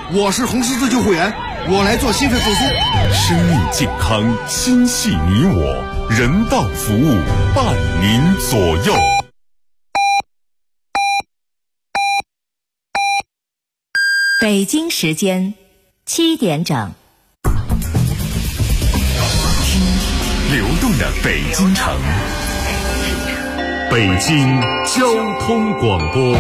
我是红十字救护员，我来做心肺复苏。 生命健康，心系你我，人道服务，伴您左右。 北京时间7点整。 流动的北京城，北京交通广播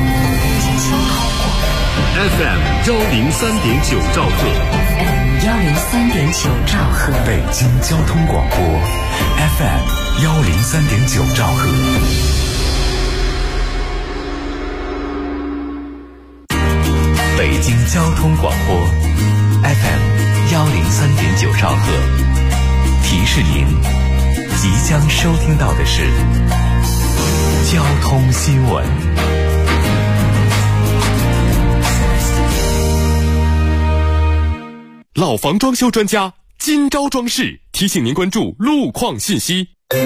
FM 103.9兆赫， 103.9兆赫， 北京交通广播 FM 103.9兆赫。北京交通广播 FM 103.9兆赫，提示您即将收听到的是交通新闻。老房装修专家金招装饰提醒您关注路况信息。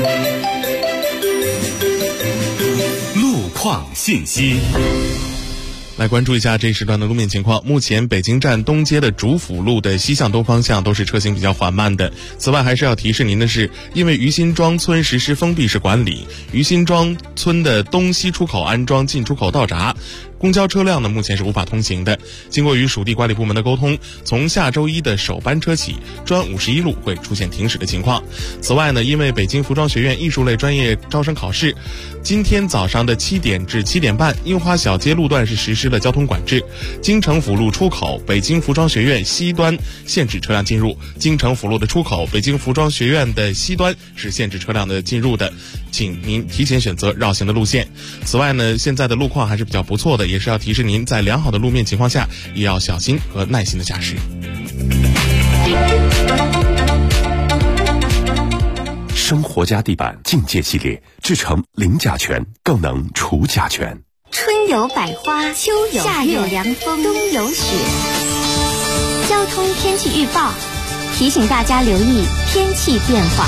路况信息。 来关注一下这一时段的路面情况。目前北京站东街的主辅路的西向东方向都是车行比较缓慢的。此外还是要提示您的是，因为于辛庄村实施封闭式管理，于辛庄村的东西出口安装进出口道闸，公交车辆呢目前是无法通行的。经过与属地管理部门的沟通，从下周一的首班车起，专51路会出现停驶的情况。此外呢，因为北京服装学院艺术类专业招生考试，今天早上的7点至7点半，樱花小街路段是实施了交通管制。京城辅路出口北京服装学院西端限制车辆进入，京城辅路的出口北京服装学院的西端是限制车辆的进入的，请您提前选择绕行的路线。此外呢，现在的路况还是比较不错的，也是要提示您在良好的路面情况下也要小心和耐心的驾驶。 生活家地板境界系列制成零甲醛，更能除甲醛。 春有百花，秋有夏有凉风，冬有雪。交通天气预报提醒大家留意天气变化。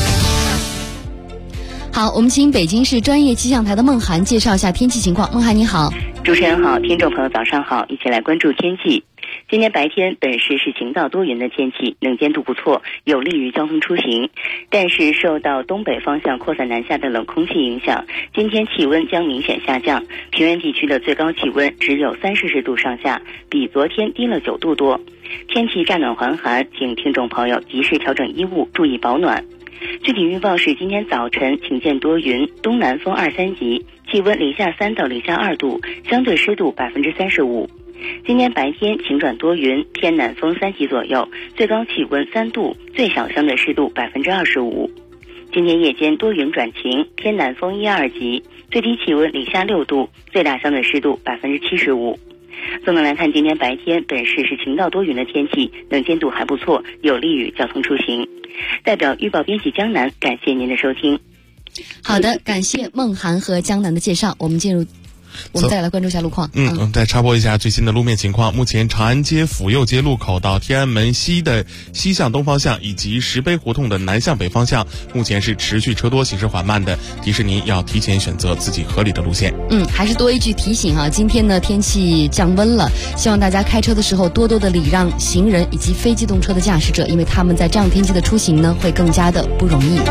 好，我们请北京市专业气象台的孟涵介绍一下天气情况。孟涵你好。 主持人好，听众朋友早上好，一起来关注天气。今天白天本市是晴到多云的天气，能见度不错，有利于交通出行。但是受到东北方向扩散南下的冷空气影响，今天气温将明显下降，平原地区的最高气温只有3摄氏度上下，比昨天低了9度多。天气乍暖还寒，请听众朋友及时调整衣物，注意保暖。具体预报是今天早晨晴见多云，东南风2、3级，气温零下3到零下2度，相对湿度35%。今天白天晴转多云，偏南风3级左右，最高气温3度，最小相对湿度25%。今天夜间多云转晴，偏南风1、2级，最低气温零下6度，最大相对湿度75%。总的来看，今天白天本市是晴到多云的天气，能见度还不错，有利于交通出行。代表预报编辑江南，感谢您的收听。 好的，感谢孟涵和江南的介绍。我们再来关注一下路况。 我们再插播一下最新的路面情况。目前长安街府右街路口到天安门西的西向东方向，以及石碑胡同的南向北方向，目前是持续车多，行驶缓慢的，提示您要提前选择自己合理的路线。 还是多一句提醒啊，今天呢天气降温了，希望大家开车的时候多多的礼让行人以及非机动车的驾驶者，因为他们在这样天气的出行呢会更加的不容易。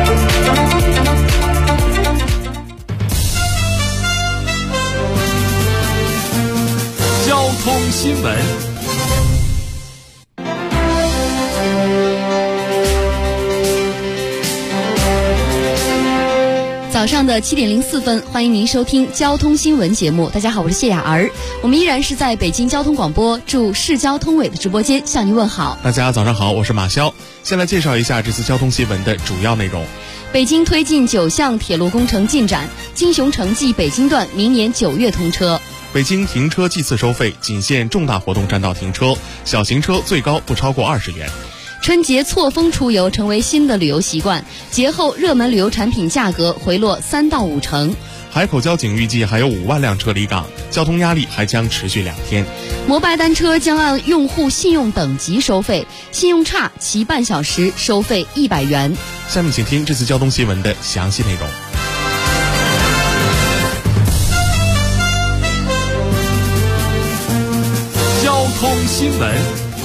交通新闻。 早上的7点04分，欢迎您收听交通新闻节目。大家好，我是谢雅儿，我们依然是在北京交通广播驻市交通委的直播间向您问好。 大家早上好，我是马潇。先来介绍一下这次交通新闻的主要内容。 北京推进9项铁路工程进展，金雄城际北京段明年9月通车。 北京停车计次收费仅限重大活动占道停车，小型车最高不超过20元。 春节错峰出游成为新的旅游习惯，节后热门旅游产品价格回落3到5成。 海口交警预计还有5万辆车离港，交通压力还将持续2天。 摩拜单车将按用户信用等级收费，信用差骑半小时收费100元。 下面请听这次交通新闻的详细内容。 交通新闻。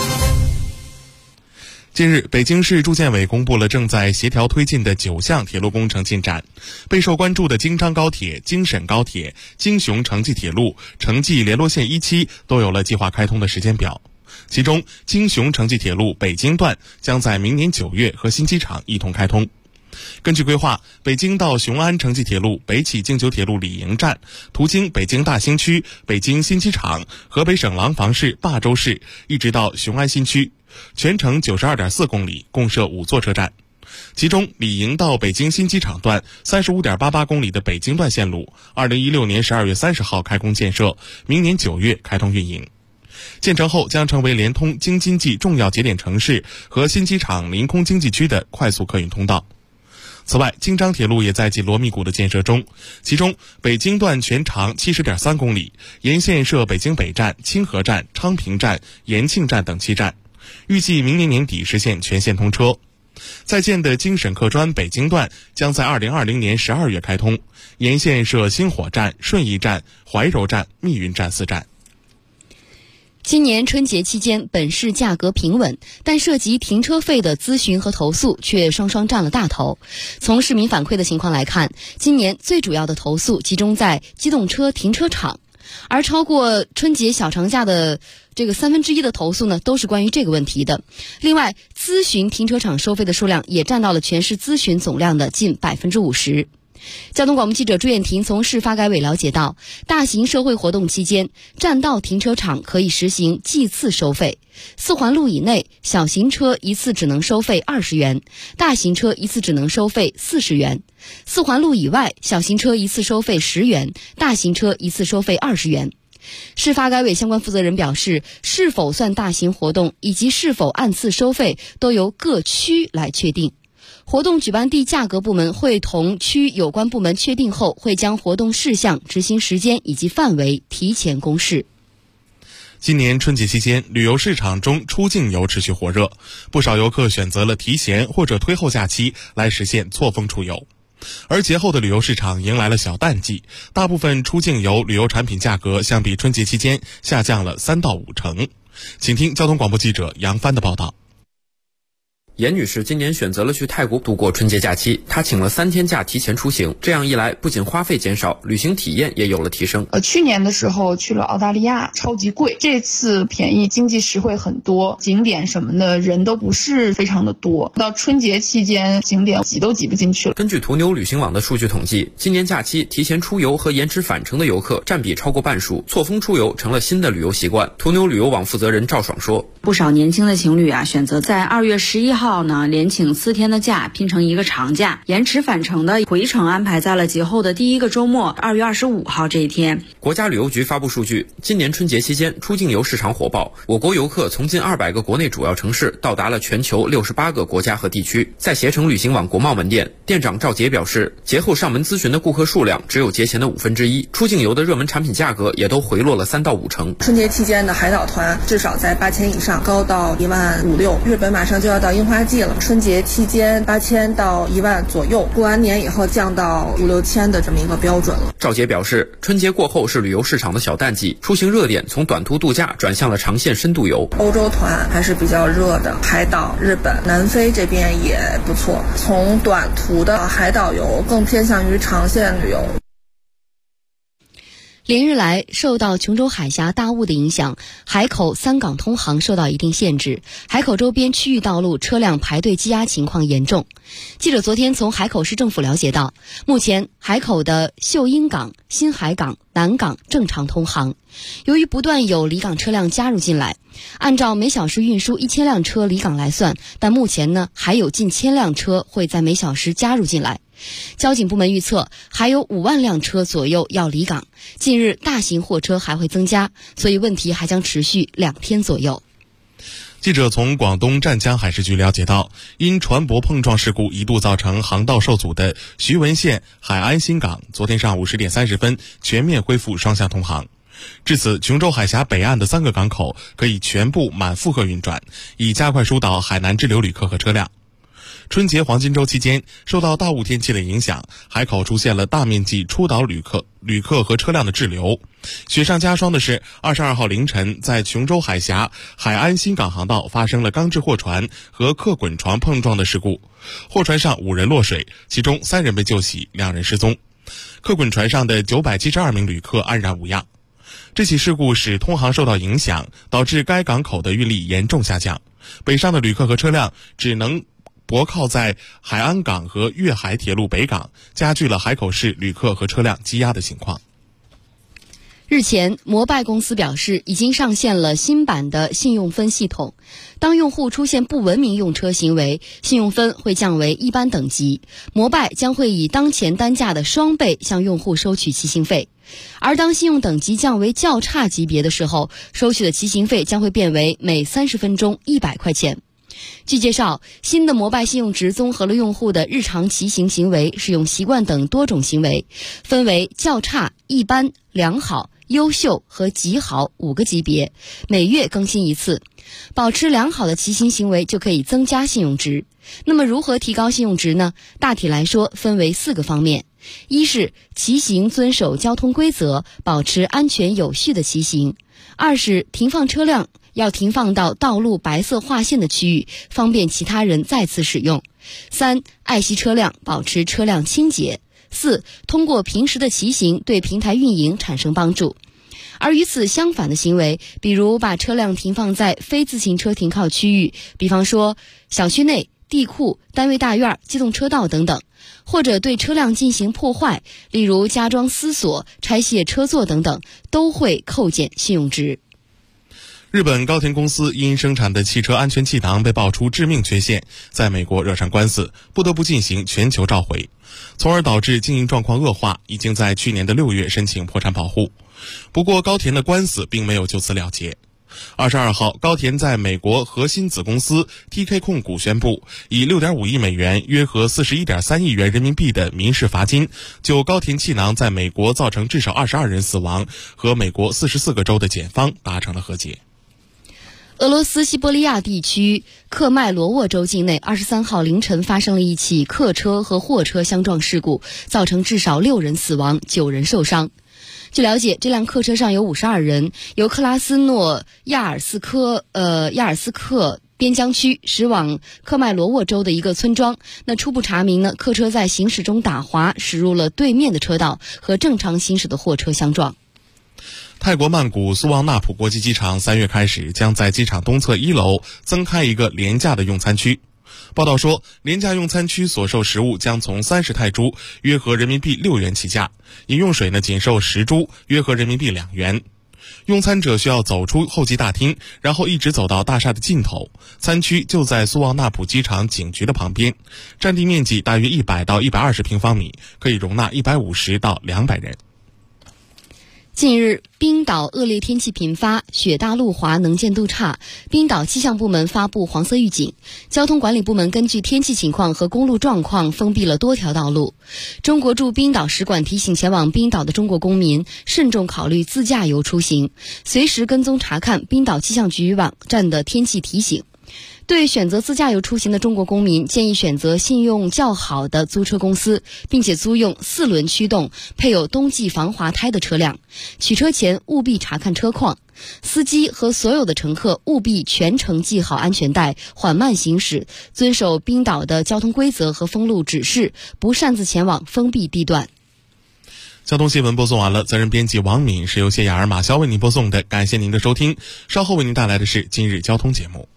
近日，北京市住建委公布了正在协调推进的9项铁路工程进展。备受关注的京张高铁、京沈高铁、京雄城际铁路、城际联络线1期都有了计划开通的时间表。其中，京雄城际铁路北京段将在明年9月和新机场一同开通。根据规划，北京到雄安城际铁路北起京九铁路里营站，途经北京大兴区、北京新机场、河北省廊坊市、霸州市，一直到雄安新区，全程92.4公里，共设5座车站。其中，里营到北京新机场段35.88公里的北京段线路，2016年12月30号开工建设，明年9月开通运营。建成后将成为连通京津冀重要节点城市和新机场临空经济区的快速客运通道。此外，京张铁路也在紧锣密鼓的建设中，其中北京段全长70.3公里，沿线设北京北站、清河站、昌平站、延庆站等7站，预计明年年底实现全线通车。在建的京沈客专北京段将在2020年12月开通，沿线设星火站、顺义站、怀柔站、密云站4站。 今年春节期间，本市价格平稳，但涉及停车费的咨询和投诉却双双占了大头。从市民反馈的情况来看，今年最主要的投诉集中在机动车停车场，而超过春节小长假的这个1/3的投诉呢，都是关于这个问题的。另外，咨询停车场收费的数量也占到了全市咨询总量的近50%。交通广播记者朱艳婷从市发改委了解到，大型社会活动期间，占道停车场可以实行计次收费，4环路以内，小型车一次只能收费20元，大型车一次只能收费40元；4环路以外，小型车一次收费10元，大型车一次收费20元。市发改委相关负责人表示，是否算大型活动以及是否按次收费，都由各区来确定。活动举办地价格部门会同区有关部门确定后，会将活动事项、执行时间以及范围提前公示。 今年春节期间，旅游市场中出境游持续火热，不少游客选择了提前或者推后假期来实现错峰出游。而节后的旅游市场迎来了小淡季，大部分出境游旅游产品价格相比春节期间下降了3到5成。请听交通广播记者杨帆的报道。 严女士今年选择了去泰国度过春节假期，她请了3天假提前出行，这样一来，不仅花费减少，旅行体验也有了提升。 去年的时候去了澳大利亚，超级贵，这次便宜，经济实惠很多，景点什么的人都不是非常的多。到春节期间，景点挤都挤不进去了。 根据途牛旅行网的数据统计，今年假期提前出游和延迟返程的游客占比超过半数，错峰出游成了新的旅游习惯。途牛旅游网负责人赵爽说， 不少年轻的情侣选择在2月11号连请4天的假拼成一个长假，延迟返程的回程安排在了节后的第一个周末2月25号这一天。 国家旅游局发布数据，今年春节期间出境游市场火爆，我国游客从近200个国内主要城市到达了全球68个国家和地区。在携程旅行网国贸门店，店长赵杰表示，节后上门咨询的顾客数量只有节前的1/5，出境游的热门产品价格也都回落了3到5成。 春节期间的海岛团至少在8000以上，高到15000-16000。日本马上就要到樱花季了，春节期间8000到10000左右，过完年以后降到5-6千的这么一个标准了。 赵杰表示，春节过后是旅游市场的小淡季，出行热点从短途度假转向了长线深度游。 欧洲团还是比较热的，海岛、日本、南非这边也不错。从短途的海岛游更偏向于长线旅游。 连日来，受到琼州海峡大雾的影响，海口3港通航受到一定限制，海口周边区域道路车辆排队积压情况严重。记者昨天从海口市政府了解到，目前海口的秀英港、新海港、南港正常通航。由于不断有离港车辆加入进来，按照每小时运输1000辆车离港来算，但目前呢还有近1000辆车会在每小时加入进来。交警部门预测还有5万辆车左右要离港，近日大型货车还会增加，所以问题还将持续2天左右。 记者从广东湛江海事局了解到，因船舶碰撞事故一度造成航道受阻的徐闻县海安新港，昨天上午10点30分全面恢复双向通航。至此，琼州海峡北岸的3个港口可以全部满负荷运转，以加快疏导海南滞留旅客和车辆。 春节黄金周期间，受到大雾天气的影响，海口出现了大面积出岛旅客和车辆的滞留。雪上加霜的是，22号凌晨，在琼州海峡海安新港航道发生了钢制货船和客滚床碰撞的事故，货船上5人落水，其中3人被救起，2人失踪。客滚船上的972名旅客安然无恙。这起事故使通航受到影响，导致该港口的运力严重下降，北上的旅客和车辆只能泊靠在海安港和粤海铁路北港，加剧了海口市旅客和车辆积压的情况。 日前，摩拜公司表示，已经上线了新版的信用分系统。当用户出现不文明用车行为，信用分会降为一般等级，摩拜将会以当前单价的双倍向用户收取骑行费。而当信用等级降为较差级别的时候，收取的骑行费将会变为每30分钟100块钱。据介绍，新的摩拜信用值综合了用户的日常骑行行为、使用习惯等多种行为，分为较差、一般、良好、优秀和极好5个级别，每月更新一次。保持良好的骑行行为就可以增加信用值。那么如何提高信用值呢？大体来说分为4个方面。一是骑行遵守交通规则，保持安全有序的骑行。2是停放车辆要停放到道路白色划线的区域，方便其他人再次使用。3爱惜车辆，保持车辆清洁。4通过平时的骑行对平台运营产生帮助。而与此相反的行为，比如把车辆停放在非自行车停靠区域，比方说小区内、地库、单位大院、机动车道等等，或者对车辆进行破坏，例如加装丝锁、拆卸车座等等，都会扣减信用值。 日本高田公司因生产的汽车安全气囊被爆出致命缺陷，在美国惹上官司，不得不进行全球召回，从而导致经营状况恶化，已经在去年的6月申请破产保护。不过高田的官司并没有就此了结。22号，高田在美国核心子公司 TK 控股宣布，以 6.5 亿美元约合 41.3 亿元人民币的民事罚金，就高田气囊在美国造成至少22人死亡和美国44个州的检方达成了和解。 俄罗斯西伯利亚地区克麦罗沃州境内23号凌晨发生了一起客车和货车相撞事故，造成至少6人死亡，9人受伤。据了解，这辆客车上有52人，由克拉斯诺亚尔斯克边疆区驶往克麦罗沃州的一个村庄。那初步查明呢，客车在行驶中打滑，驶入了对面的车道，和正常行驶的货车相撞。 泰国曼谷苏旺纳普国际机场3月开始将在机场东侧1楼增开一个廉价的用餐区。报道说，廉价用餐区所售食物将从30泰铢约合人民币6元起价，饮用水呢仅售10铢约合人民币2元。用餐者需要走出候机大厅，然后一直走到大厦的尽头，餐区就在苏旺纳普机场警局的旁边，占地面积大约100到120平方米，可以容纳150到200人。 近日，冰岛恶劣天气频发，雪大路滑，能见度差。冰岛气象部门发布黄色预警，交通管理部门根据天气情况和公路状况封闭了多条道路。中国驻冰岛使馆提醒前往冰岛的中国公民慎重考虑自驾游出行，随时跟踪查看冰岛气象局网站的天气提醒。对选择自驾游出行的中国公民，建议选择信用较好的租车公司，并且租用4轮驱动、配有冬季防滑胎的车辆。取车前务必查看车况。司机和所有的乘客务必全程系好安全带，缓慢行驶，遵守冰岛的交通规则和封路指示，不擅自前往封闭地段。 交通新闻播送完了，责任编辑王敏，是由谢雅儿、马潇为您播送的，感谢您的收听。稍后为您带来的是今日交通节目。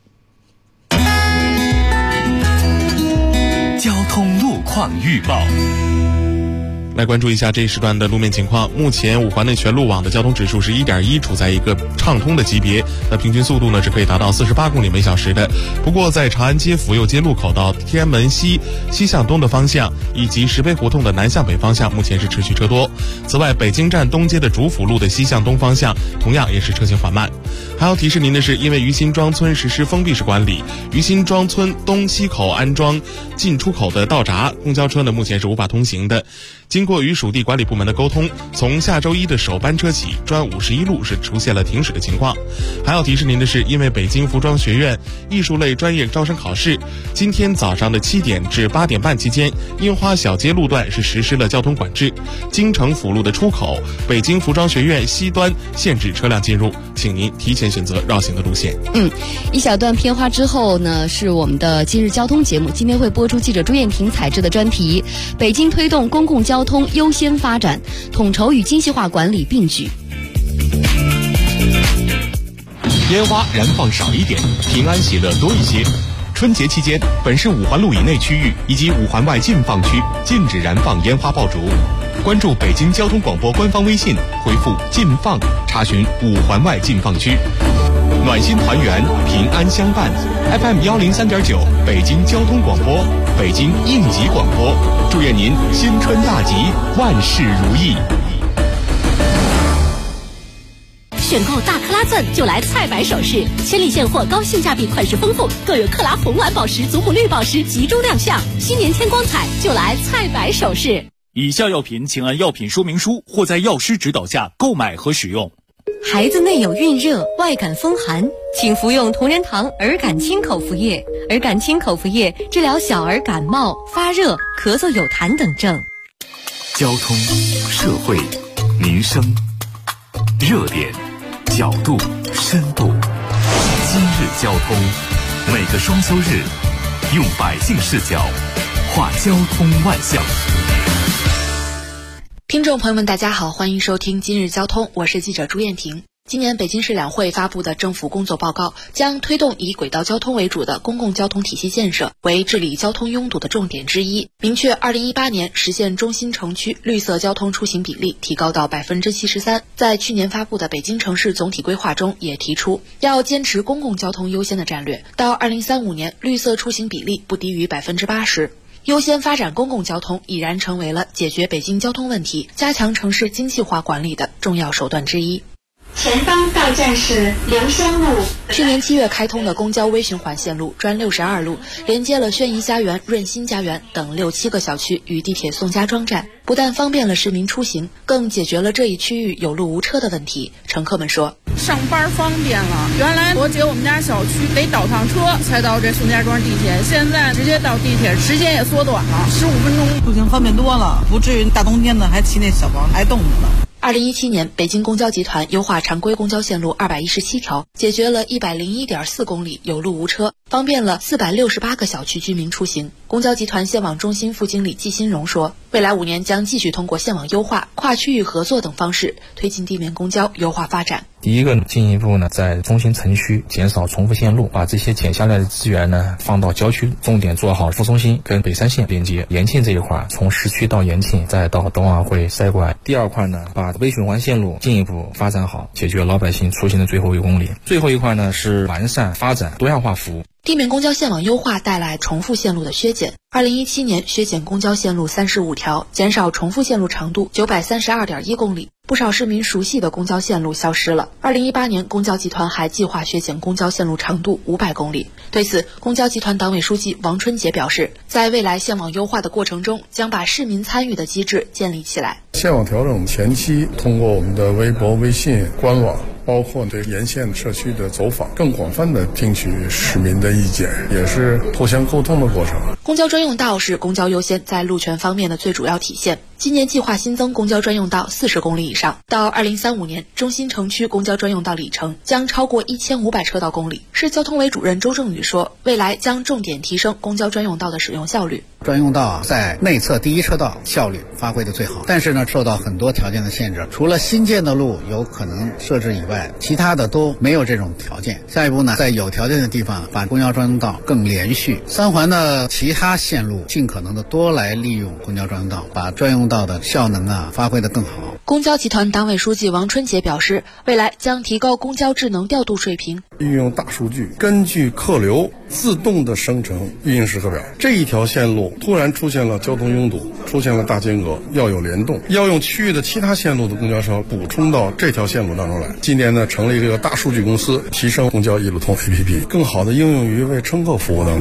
交通路况预报， 来关注一下这一时段的路面情况。目前五环内全路网的交通指数是 1.1， 处在一个畅通的级别，那平均速度呢是可以达到48公里每小时的。不过在长安街府右街路口到天安门西向东的方向，以及石碑胡同的南向北方向，目前是持续车多。此外，北京站东街的主辅路的西向东方向同样也是车行缓慢。还要提示您的是，因为于辛庄村实施封闭式管理，于辛庄村东西口安装进出口的道闸，公交车呢目前是无法通行的。 经过与属地管理部门的沟通，从下周一的首班车起，专51路是出现了停驶的情况。还要提示您的是，因为北京服装学院艺术类专业招生考试，今天早上的7点至8点半期间，樱花小街路段是实施了交通管制，京城辅路的出口、北京服装学院西端限制车辆进入，请您提前选择绕行的路线。 一小段片花之后呢，是我们的今日交通节目，今天会播出记者朱艳婷采制的专题，北京推动公共交通优先发展，统筹与精细化管理并举。 烟花燃放少一点，平安喜乐多一些。春节期间，本市5环路以内区域以及5环外禁放区禁止燃放烟花爆竹。关注北京交通广播官方微信，回复“禁放”查询5环外禁放区。暖心团圆，平安相伴。FM 103.9，北京交通广播，北京应急广播，祝愿您新春大吉，万事如意。 选购大克拉钻就来菜百首饰，千里现货，高性价比，款式丰富，更有克拉红蓝宝石、祖母绿宝石集中亮相。新年添光彩，就来菜百首饰。 以下药品请按药品说明书或在药师指导下购买和使用。 孩子内有孕热、外感风寒，请服用同仁堂儿感清口服液。儿感清口服液治疗小儿感冒、发热、咳嗽有痰等症。 交通、社会、民生，热点、角度、深度。今日交通，每个双休日，用百姓视角画交通万象。 听众朋友们，大家好，欢迎收听今日交通，我是记者朱艳婷。今年北京市两会发布的政府工作报告，将推动以轨道交通为主的公共交通体系建设为治理交通拥堵的重点之一，明确2018年实现中心城区绿色交通出行比例提高到73%。在去年发布的北京城市总体规划中也提出，要坚持公共交通优先的战略，到2035年绿色出行比例不低于80%。优先发展公共交通已然成为了解决北京交通问题、加强城市精细化管理的重要手段之一。 前方到站是留香路。 去年7月开通的公交微循环线路专62路，连接了轩怡家园、润心家园等6、7个小区与地铁宋家庄站，不但方便了市民出行，更解决了这一区域有路无车的问题。乘客们说， 上班方便了，原来我姐我们家小区得倒趟车才到这宋家庄地铁，现在直接到地铁，时间也缩短了，15分钟， 出行方便多了，不至于大冬天的还骑那小黄挨冻着呢。 2017年，北京公交集团优化常规公交线路217条，解决了101.4公里有路无车，方便了468个小区居民出行。公交集团线网中心副经理季新荣说，未来5年将继续通过线网优化、跨区域合作等方式，推进地面公交优化发展。 第一个进一步呢，在中心城区减少重复线路，把这些减下来的资源呢放到郊区，重点做好副中心跟北三线连接。延庆这一块，从市区到延庆，再到冬奥会赛馆。第二块呢，把微循环线路进一步发展好，解决老百姓出行的最后1公里。最后一块呢，是完善发展多样化服务。 地面公交线网优化带来重复线路的削减。2017年削减公交线路35条，减少重复线路长度932.1公里。不少市民熟悉的公交线路消失了。2018年，公交集团还计划削减公交线路长度500公里。对此，公交集团党委书记王春杰表示，在未来线网优化的过程中，将把市民参与的机制建立起来。 线网调整前期，通过我们的微博、微信、官网，包括对沿线社区的走访，更广泛的听取市民的意见，也是互相沟通的过程。 公交专用道是公交优先在路权方面的最主要体现。今年计划新增公交专用道40公里以上，到2035年，中心城区公交专用道里程将超过1500车道公里。市交通委主任周正宇说，未来将重点提升公交专用道的使用效率。 专用道在内侧第一车道效率发挥的最好，但是呢，受到很多条件的限制，除了新建的路有可能设置以外，其他的都没有这种条件。下一步呢，在有条件的地方把公交专用道更连续，3环的其他线路尽可能的多来利用公交专用道，把专用道的效能发挥得更好。 公交集团党委书记王春杰表示，未来将提高公交智能调度水平， 运用大数据，根据客流自动的生成运营时刻表。这一条线路突然出现了交通拥堵，出现了大间隔，要有联动，要用区域的其他线路的公交车补充到这条线路当中来。今年呢，成立这个大数据公司，提升公交一路通 APP， 更好的应用于为乘客服务当中。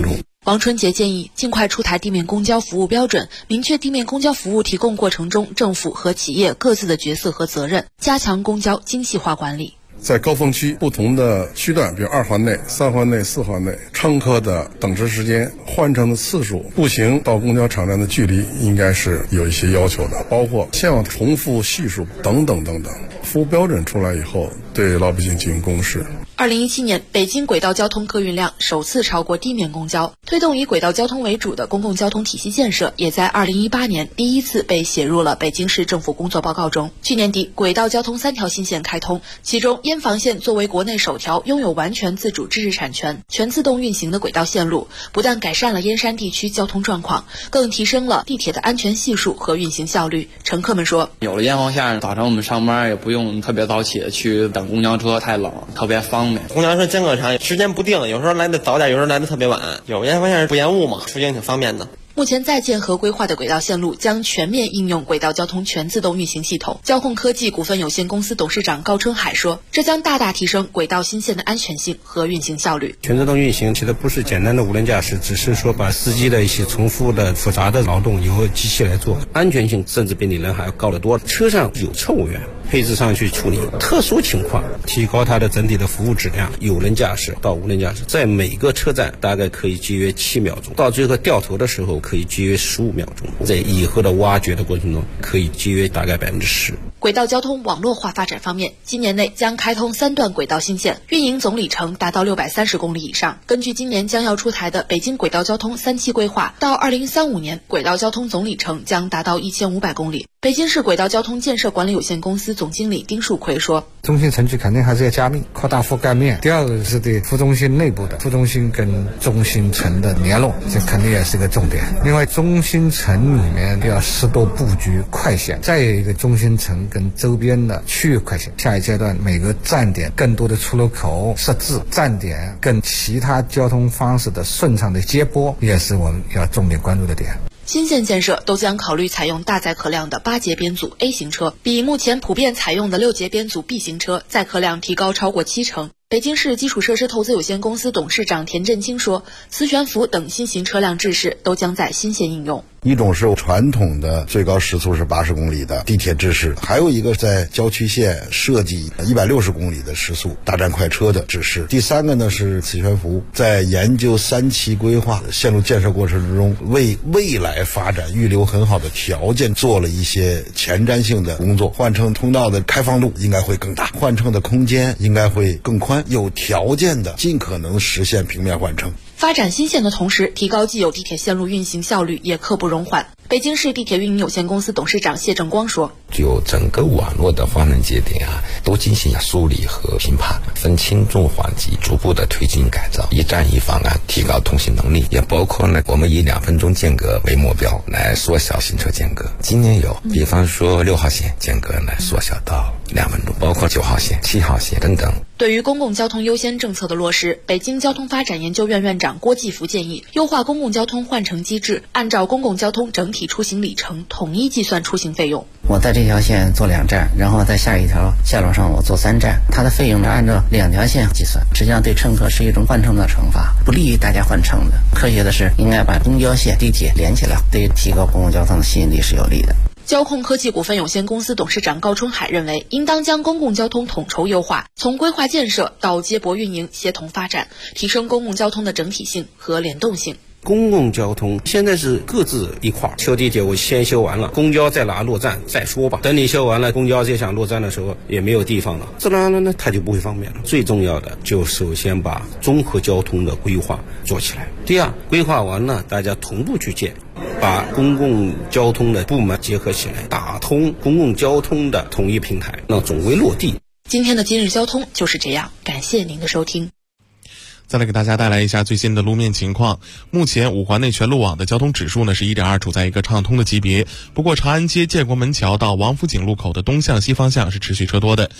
王春杰建议尽快出台地面公交服务标准，明确地面公交服务提供过程中政府和企业各自的角色和责任，加强公交精细化管理。 在高峰区不同的区段，比如2环内、3环内、4环内，乘客的等值时间、换乘的次数、步行到公交场站的距离，应该是有一些要求的，包括线网重复系数等等等等。服务标准出来以后，对老百姓进行公示。 2017年，北京轨道交通客运量首次超过地面公交，推动以轨道交通为主的公共交通体系建设，也在2018年第一次被写入了北京市政府工作报告中。去年底，轨道交通3条新线开通，其中燕房线作为国内首条拥有完全自主知识产权、全自动运行的轨道线路，不但改善了燕山地区交通状况，更提升了地铁的安全系数和运行效率。乘客们说， 有了燕房线，早晨我们上班也不用特别早起去等公交车，太冷，特别方便。 公交车间隔长，时间不定，有时候来的早点，有时候来的特别晚。有燕房线不延误嘛，出行挺方便的。 目前在建和规划的轨道线路将全面应用轨道交通全自动运行系统。交控科技股份有限公司董事长高春海说，这将大大提升轨道新线的安全性和运行效率。 全自动运行其实不是简单的无人驾驶，只是说把司机的一些重复的复杂的劳动由机器来做，安全性甚至比你人还要高得多。车上有乘务员配置上去处理特殊情况，提高它的整体的服务质量。有人驾驶到无人驾驶，在每个车站大概可以节约7秒钟，到最后掉头的时候可以节约15秒钟，在以后的挖掘的过程中可以节约大概10%。 轨道交通网络化发展方面，今年内将开通3段轨道新线，运营总里程达到630公里以上。根据今年将要出台的北京轨道交通3期规划，到2035年，轨道交通总里程将达到1500公里。北京市轨道交通建设管理有限公司总经理丁树奎说， 中心城区肯定还是要加密，扩大覆盖面。第二个是对副中心内部的副中心跟中心城的联络，这肯定也是个重点。另外，中心城里面要适度布局快线，再有一个中心城跟周边的区域快线。下一阶段每个站点更多的出入口设置，站点跟其他交通方式的顺畅的接驳，也是我们要重点关注的点。 新线建设都将考虑采用大载客量的8节编组 A 型车，比目前普遍采用的6节编组 B 型车载客量提高超过70%。北京市基础设施投资有限公司董事长田振清说，磁悬浮等新型车辆制式都将在新线应用。 一种是传统的最高时速是80公里的地铁制式，还有一个在郊区线设计160公里的时速大站快车的制式。第三个呢是磁悬浮，在研究3期规划线路建设过程之中，为未来发展预留很好的条件，做了一些前瞻性的工作。换乘通道的开放度应该会更大，换乘的空间应该会更宽，有条件的尽可能实现平面换乘。 发展新线的同时，提高既有地铁线路运行效率也刻不容缓。北京市地铁运营有限公司董事长谢正光说， 就整个网络的换乘节点都进行梳理和评判，分轻重缓急，逐步的推进改造，一站一方案，提高通行能力。也包括呢，我们以2分钟间隔为目标，来缩小行车间隔。今年有，比方说6号线间隔呢缩小到2分钟，包括9号线、7号线等等。 对于公共交通优先政策的落实，北京交通发展研究院院长郭继福建议，优化公共交通换乘机制，按照公共交通整体出行里程统一计算出行费用。 我在这条线坐2站，然后在下一条线路上我坐3站，它的费用是按照2条线计算，实际上对乘客是一种换乘的惩罚，不利于大家换乘的。科学的是应该把公交线、地铁连起来，对于提高公共交通的吸引力是有利的。 交控科技股份有限公司董事长高春海认为，应当将公共交通统筹优化，从规划建设到接驳运营协同发展，提升公共交通的整体性和联动性。 公共交通现在是各自一块，修地铁我先修完了，公交在哪落站再说吧。等你修完了，公交再想落站的时候也没有地方了，自然呢它就不会方便了。最重要的就首先把综合交通的规划做起来，第二，规划完了大家同步去建，把公共交通的部门结合起来，打通公共交通的统一平台，让总归落地。 今天的今日交通就是这样，感谢您的收听。 再来给大家带来一下最新的路面情况。目前5环内全路网的交通指数呢是 1.2， 处在一个畅通的级别。不过长安街建国门桥到王府井路口的东向西方向是持续车多的。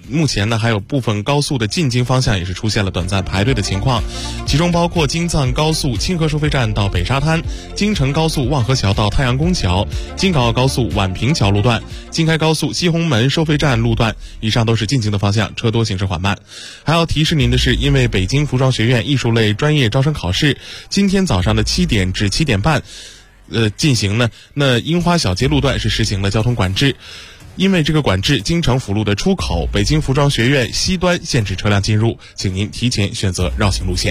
目前呢还有部分高速的进京方向也是出现了短暂排队的情况，其中包括京藏高速清河收费站到北沙滩、京承高速望河桥到太阳宫桥、京港澳高速宛平桥路段、京开高速西红门收费站路段，以上都是进京的方向，车多行驶缓慢。还要提示您的是，因为北京服装学院艺术类专业招生考试今天早上的7点至7点半进行呢，那樱花小街路段是实行了交通管制。因为这个管制，京承辅路的出口北京服装学院西端限制车辆进入，请您提前选择绕行路线。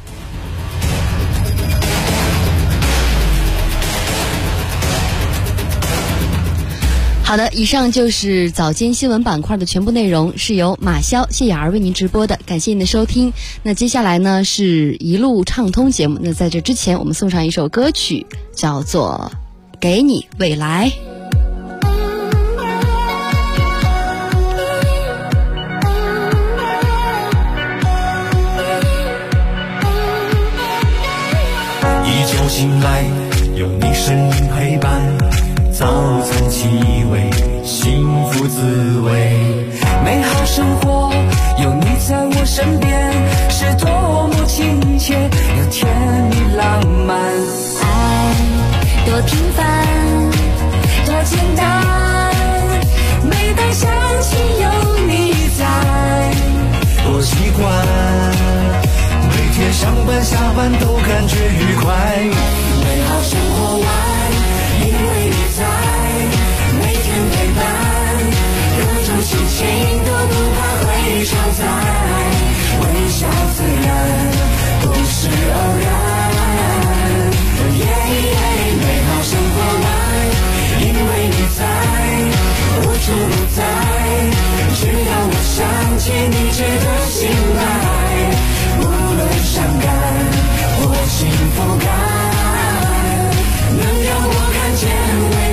好的，以上就是早间新闻板块的全部内容，是由马潇、谢雅儿为您直播的，感谢您的收听。那接下来呢是一路畅通节目，那在这之前我们送上一首歌曲，叫做《给你未来》。 一觉醒来，有你声音陪伴，早餐气味，幸福滋味，美好生活有你在我身边，是多么亲切又甜蜜浪漫。 爱多平凡，多简单，每当想起有你在， 多习惯。每天上班下班都感觉愉快，美好生活外，因为你在，每天陪伴，各种心情都不怕会超载，微笑自然，不是偶然。美好生活外，因为你在，无处不在，只要我想起你值得信赖。无论伤感或幸福感，能让我看见未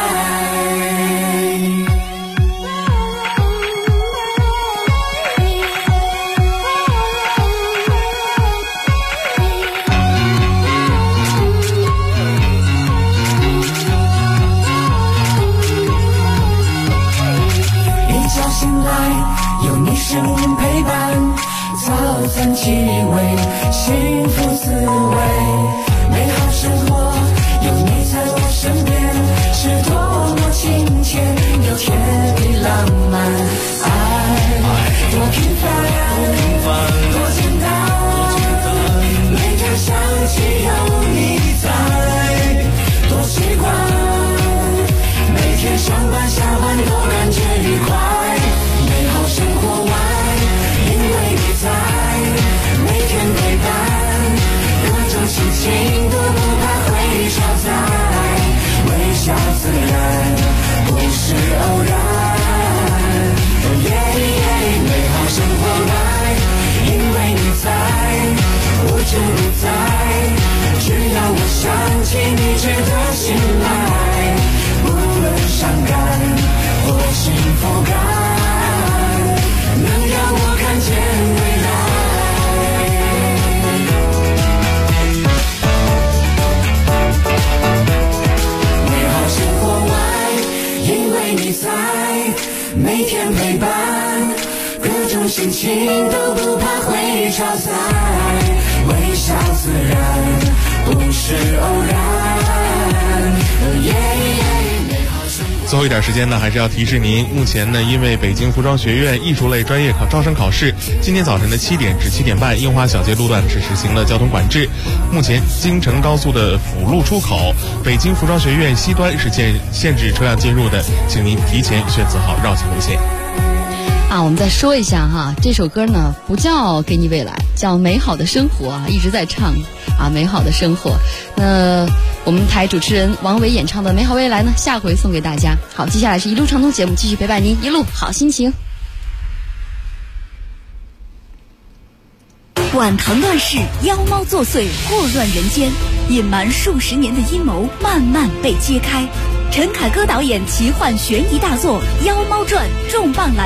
一觉醒来，有你声音陪伴，早餐气味，幸福滋味，美好生活有你在我身边，是多么亲切又甜蜜浪漫。爱多平凡，多简单，每天想起有你在，多习惯，每天上班下班都感觉愉快，美好生活外，因为你在，每天陪伴，各种心情都不怕会超载，微笑自然，不是偶然。美好生活外，因为你在，无处不在，只要我想起你值得信赖，无论伤感或幸福感，能让我看见未来。美好生活外，因为你在，每天陪伴，各种心情都不怕会超载，微笑自然，不是偶然。 最后一点时间呢，还是要提示您，目前呢，因为北京服装学院艺术类专业招生考试今天早晨的7点至7点半，樱花小街路段是实行了交通管制。目前京承高速的辅路出口北京服装学院西端是限制车辆进入的，请您提前选择好绕行路线。 我们再说一下哈，这首歌呢不叫给你未来，叫美好的生活啊，一直在唱美好的生活。那我们台主持人王伟演唱的美好未来呢，下回送给大家。好，接下来是一路畅通节目，继续陪伴您一路好心情。 晚唐乱世，妖猫作祟，祸乱人间，隐瞒数十年的阴谋慢慢被揭开。陈凯歌导演奇幻悬疑大作《妖猫传》重磅来